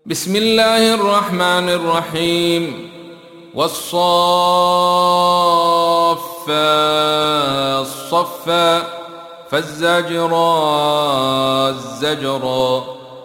بسم الله الرحمن الرحيم. والصافات صفا فالزاجرات زجرا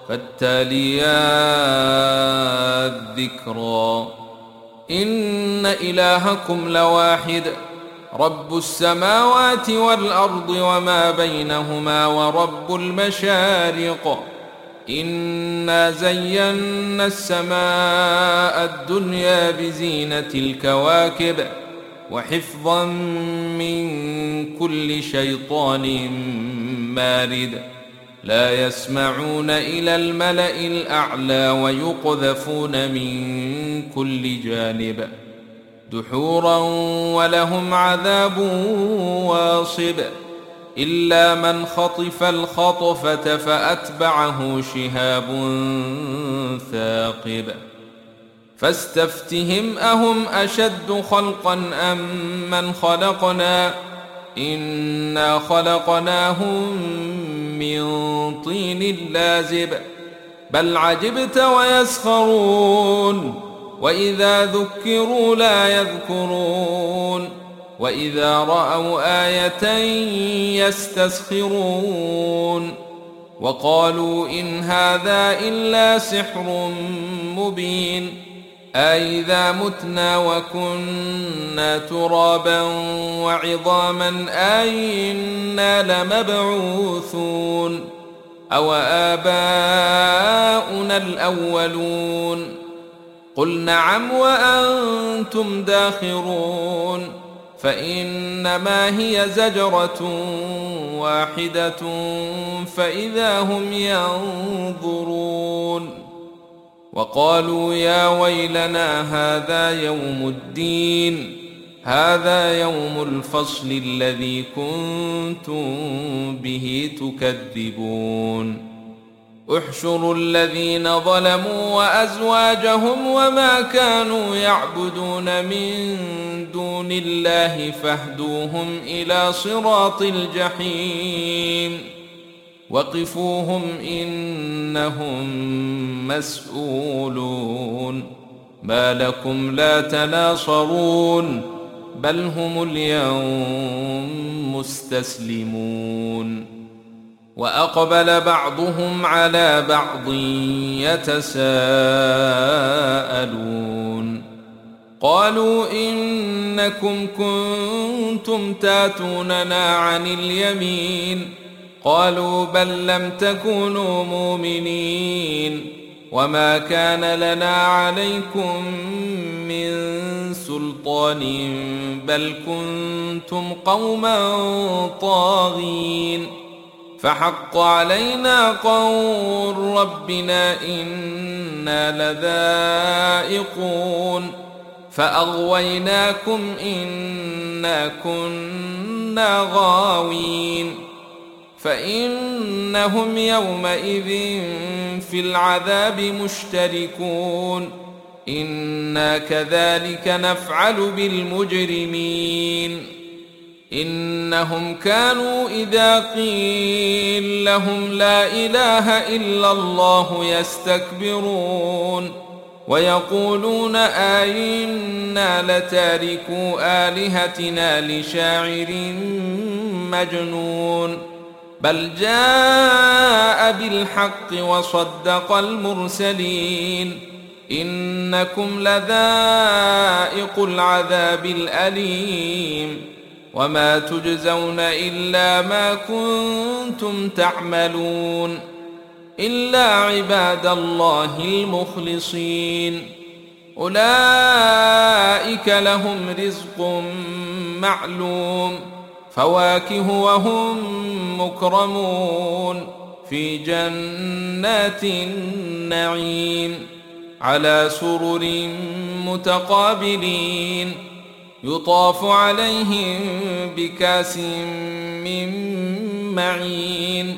فالتاليات ذكرا إن إلهكم لواحد رب السماوات والأرض وما بينهما ورب المشارق إنا زينا السماء الدنيا بزينة الكواكب وحفظا من كل شيطان مارد لا يسمعون إلى الملأ الأعلى ويقذفون من كل جانب دحورا ولهم عذاب واصب إلا من خطف الخطفة فأتبعه شهاب ثاقب فاستفتهم أهم أشد خلقا أم من خلقنا إنا خلقناهم من طين لازب بل عجبت ويسخرون وإذا ذكروا لا يذكرون وإذا رأوا آية يستسخرون وقالوا إن هذا إلا سحر مبين أإذا متنا وكنا ترابا وعظاما أإنا لمبعوثون أو آباؤنا الأولون قل نعم وأنتم داخرون فإنما هي زجرة واحدة فإذا هم ينظرون وقالوا يا ويلنا هذا يوم الدين هذا يوم الفصل الذي كنتم به تكذبون احشروا الذين ظلموا وأزواجهم وما كانوا يعبدون من دون الله فاهدوهم إلى صراط الجحيم وقفوهم إنهم مسؤولون ما لكم لا تناصرون بل هم اليوم مستسلمون وأقبل بعضهم على بعض يتساءلون قالوا إنكم كنتم تاتوننا عن اليمين قالوا بل لم تكونوا مؤمنين وما كان لنا عليكم من سلطان بل كنتم قوما طاغين فحق علينا قول ربنا إنا لذائقون فأغويناكم إنا كنا غاوين فإنهم يومئذ في العذاب مشتركون إنا كذلك نفعل بالمجرمين إنهم كانوا إذا قيل لهم لا إله إلا الله يستكبرون ويقولون أئنا لتاركو آلهتنا لشاعر مجنون بل جاء بالحق وصدق المرسلين إنكم لذائق العذاب الأليم وما تجزون إلا ما كنتم تعملون إلا عباد الله المخلصين أولئك لهم رزق معلوم فواكه وهم مكرمون في جنات النعيم على سرر متقابلين يطاف عليهم بكاس من معين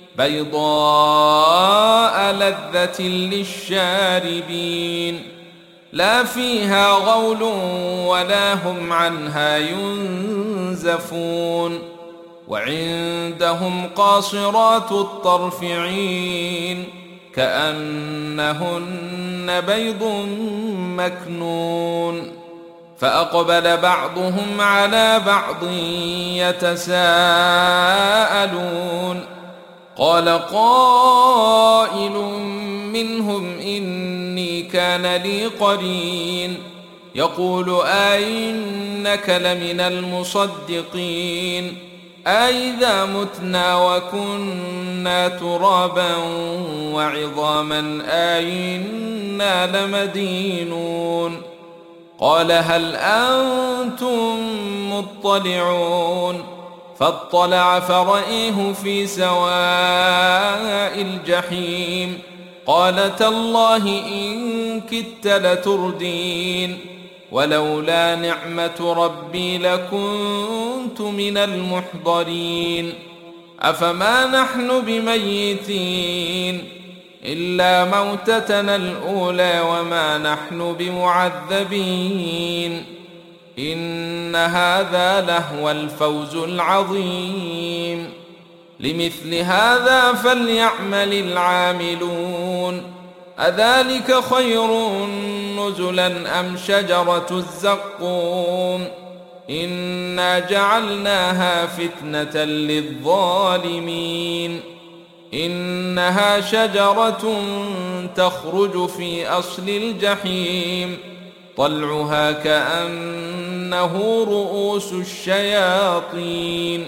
بيضاء لذة للشاربين لا فيها غول ولا هم عنها ينزفون وعندهم قاصرات الطرف عين كأنهن بيض مكنون فأقبل بعضهم على بعض يتساءلون قال قائل منهم إني كان لي قرين يقول أئنك لمن المصدقين أئذا متنا وكنا ترابا وعظاما أئنا لمدينون قال هل أنتم مطلعون فاطلع فرأيه في سواء الجحيم قال تالله إن كدت لتردين ولولا نعمة ربي لكنت من المحضرين أفما نحن بميتين إلا موتتنا الأولى وما نحن بمعذبين إن هذا لهو الفوز العظيم لمثل هذا فليعمل العاملون أذلك خير نزلا أم شجرة الزقوم إنا جعلناها فتنة للظالمين إنها شجرة تخرج في أصل الجحيم طلعها كأنه رؤوس الشياطين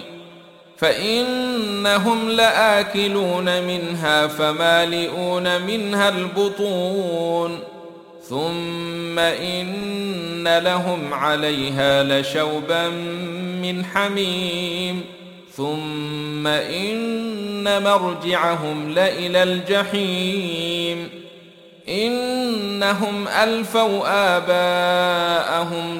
فإنهم لآكلون منها فمالئون منها البطون ثم إن لهم عليها لشوبا من حميم ثم إن مرجعهم لإلى الجحيم إنهم ألفوا آباءهم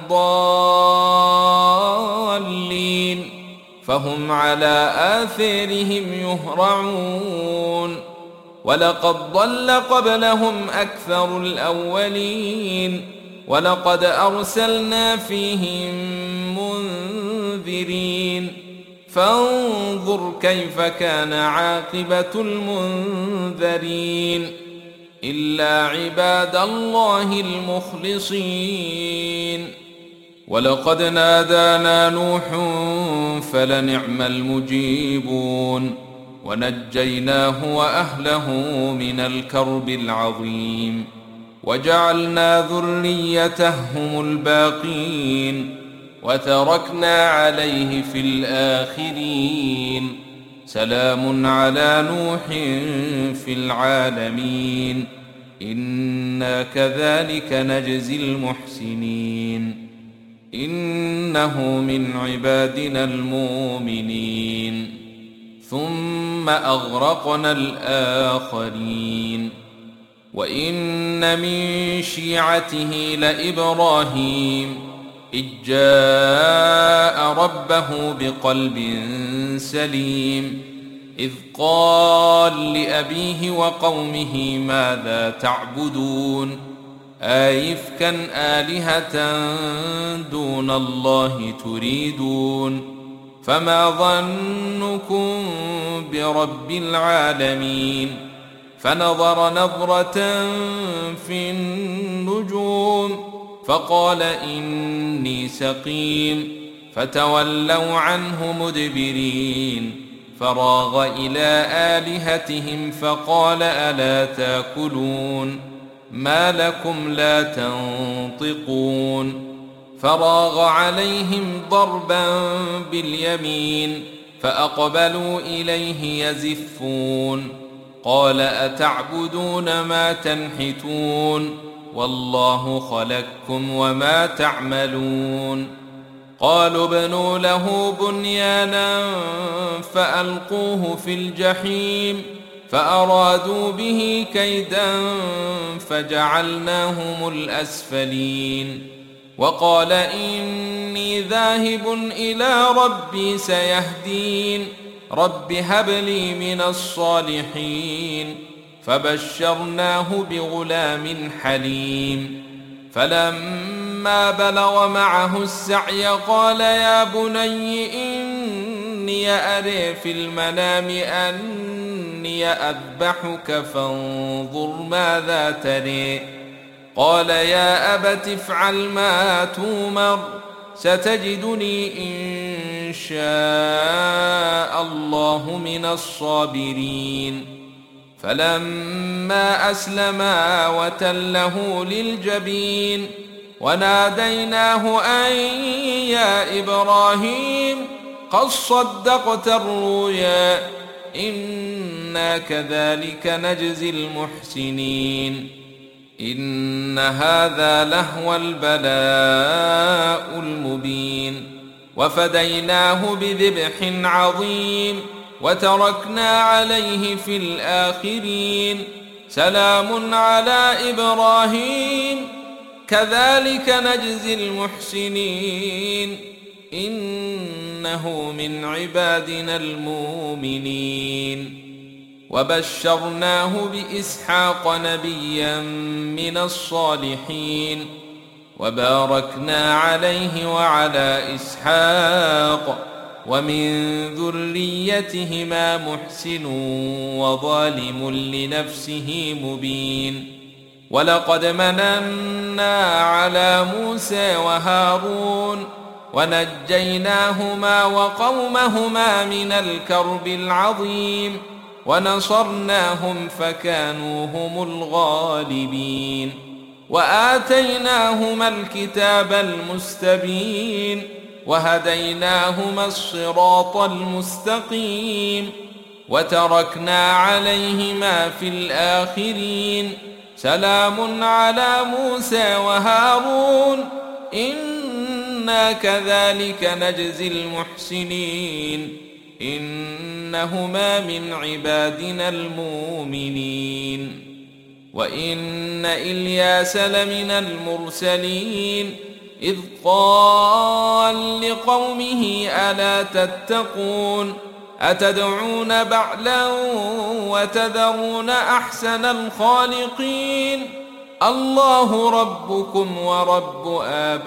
ضالين فهم على آثارهم يهرعون ولقد ضل قبلهم أكثر الأولين ولقد أرسلنا فيهم منذرين فانظر كيف كان عاقبة المنذرين إلا عباد الله المخلصين ولقد نادانا نوح فلنعم المجيبون ونجيناه وأهله من الكرب العظيم وجعلنا ذريته هم الباقين وتركنا عليه في الآخرين سلام على نوح في العالمين إنا كذلك نجزي المحسنين إنه من عبادنا المؤمنين ثم أغرقنا الآخرين وإن من شيعته لإبراهيم إذ جاء ربه بقلب سليم إذ قال لأبيه وقومه ماذا تعبدون أئفكا آلهة دون الله تريدون فما ظنكم برب العالمين فنظر نظرة في النجوم فقال إني سقيم فتولوا عنه مدبرين فراغ إلى آلهتهم فقال ألا تاكلون ما لكم لا تنطقون فراغ عليهم ضربا باليمين فأقبلوا إليه يزفون قال أتعبدون ما تنحتون والله خلقكم وما تعملون قالوا ابنوا له بنيانا فألقوه في الجحيم فأرادوا به كيدا فجعلناهم الأسفلين وقال إني ذاهب إلى ربي سيهدين رب هب لي من الصالحين فبشرناه بغلام حليم فلما بلغ معه السعي قال يا بني إني أرى في المنام أني إني أذبحك فانظر ماذا تري. قال يا أبت افعل ما تؤمر ستجدني إن شاء الله من الصابرين. فلما أسلما وتله للجبين وناديناه أن يا إبراهيم قد صدقت الرؤيا إنا كذلك نجزي المحسنين. إن هذا لهو البلاء المبين. وفديناه بذبح عظيم وتركنا عليه في الآخرين. سلام على إبراهيم كذلك نجزي المحسنين إنه من عبادنا المؤمنين. وبشرناه بإسحاق نبيا من الصالحين وباركنا عليه وعلى إسحاق ومن ذريتهما محسن وظالم لنفسه مبين. ولقد مننا على موسى وهارون ونجيناهما وقومهما من الكرب العظيم ونصرناهم فكانوا هم الغالبين. وآتيناهما الكتاب المستبين وهديناهما الصراط المستقيم وتركنا عليهما في الآخرين. سلام على موسى وهارون إنا كذلك نجزي المحسنين إنهما من عبادنا المؤمنين. وإن إلياس لمن المرسلين إذ قال لقومه ألا تتقون أتدعون بعلا وتذرون أحسن الخالقين الله ربكم ورب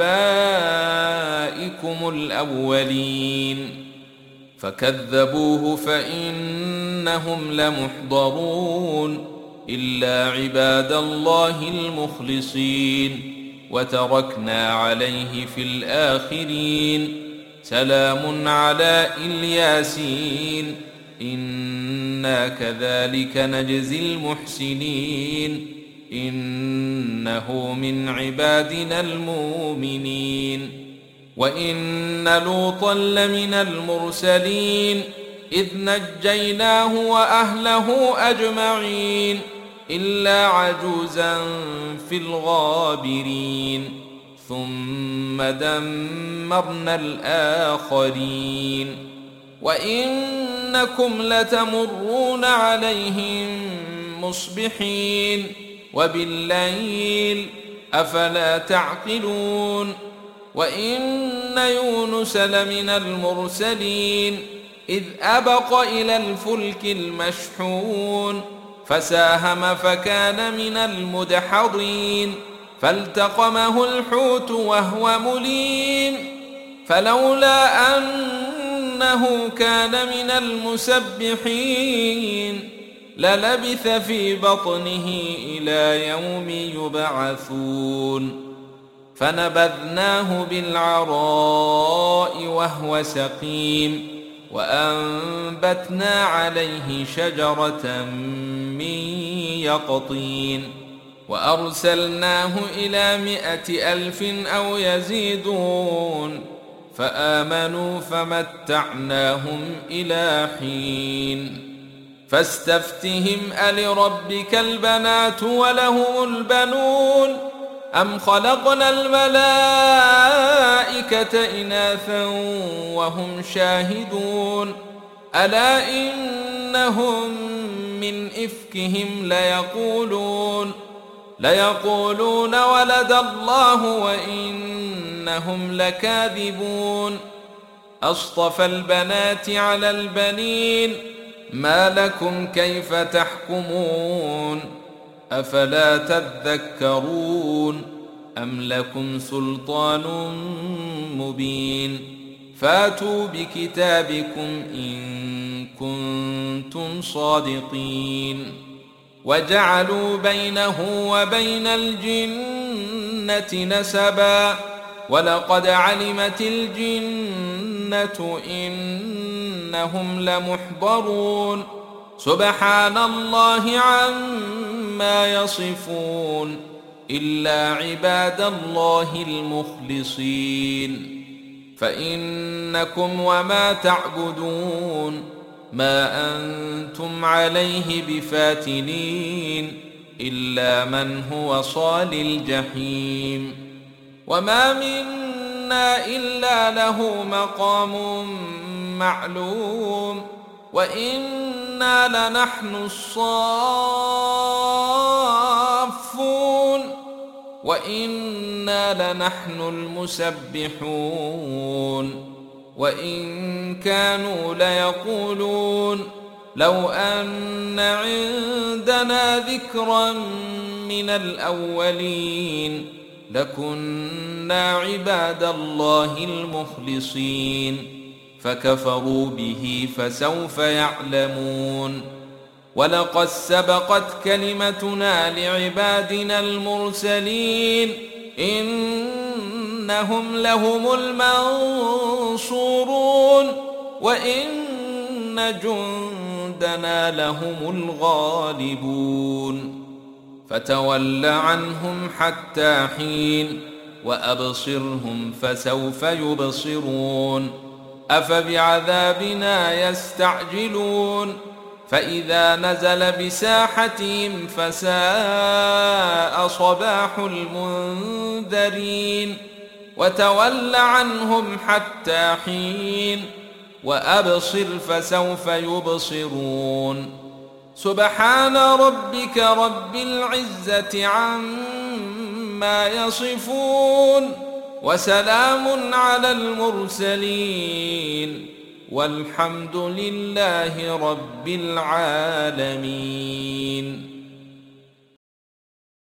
آبائكم الأولين. فكذبوه فإنهم لمحضرون إلا عباد الله المخلصين. وتركنا عليه في الآخرين. سلام على الياسين إنا كذلك نجزي المحسنين إنه من عبادنا المؤمنين. وإن لوطا لمن المرسلين إذ نجيناه وأهله أجمعين إلا عجوزا في الغابرين ثم دمرنا الآخرين. وإنكم لتمرون عليهم مصبحين وبالليل أفلا تعقلون. وإن يونس لمن المرسلين إذ أبق إلى الفلك المشحون فساهم فكان من المدحضين فالتقمه الحوت وهو مليم فلولا أنه كان من المسبحين للبث في بطنه إلى يوم يبعثون. فنبذناه بالعراء وهو سقيم وأنبتنا عليه شجرة من يقطين وأرسلناه إلى 100,000 أو يزيدون فآمنوا فمتعناهم إلى حين. فاستفتهم ألربك البنات ولهم البنون أم خلقنا الملائكة إناثا وهم شاهدون ألا إنهم من إفكهم ليقولون ولد الله وإنهم لكاذبون. أصطفى البنات على البنين ما لكم كيف تحكمون أفلا تذكرون أم لكم سلطان مبين. فاتوا بكتابكم إن كنتم صادقين. وجعلوا بينه وبين الجنة نسبا ولقد علمت الجنة إنهم لمحضرون. سبحان الله عما يصفون إلا عباد الله المخلصين. فإنكم وما تعبدون ما أنتم عليه بفاتنين إلا من هو صال الجحيم. وما منا إلا له مقام معلوم وإنا لنحن الصافون وإنا لنحن المسبحون. وإن كانوا ليقولون لو أن عندنا ذكرا من الأولين لكنا عباد الله المخلصين فكفروا به فسوف يعلمون. ولقد سبقت كلمتنا لعبادنا المرسلين إنهم لهم المنصورون وإن جندنا لهم الغالبون. فتول عنهم حتى حين وأبصرهم فسوف يبصرون. أفبعذابنا يستعجلون فإذا نزل بساحتهم فساء صباح المنذرين. وتول عنهم حتى حين وأبصر فسوف يبصرون. سبحان ربك رب العزة عما يصفون وسلام على المرسلين والحمد لله رب العالمين.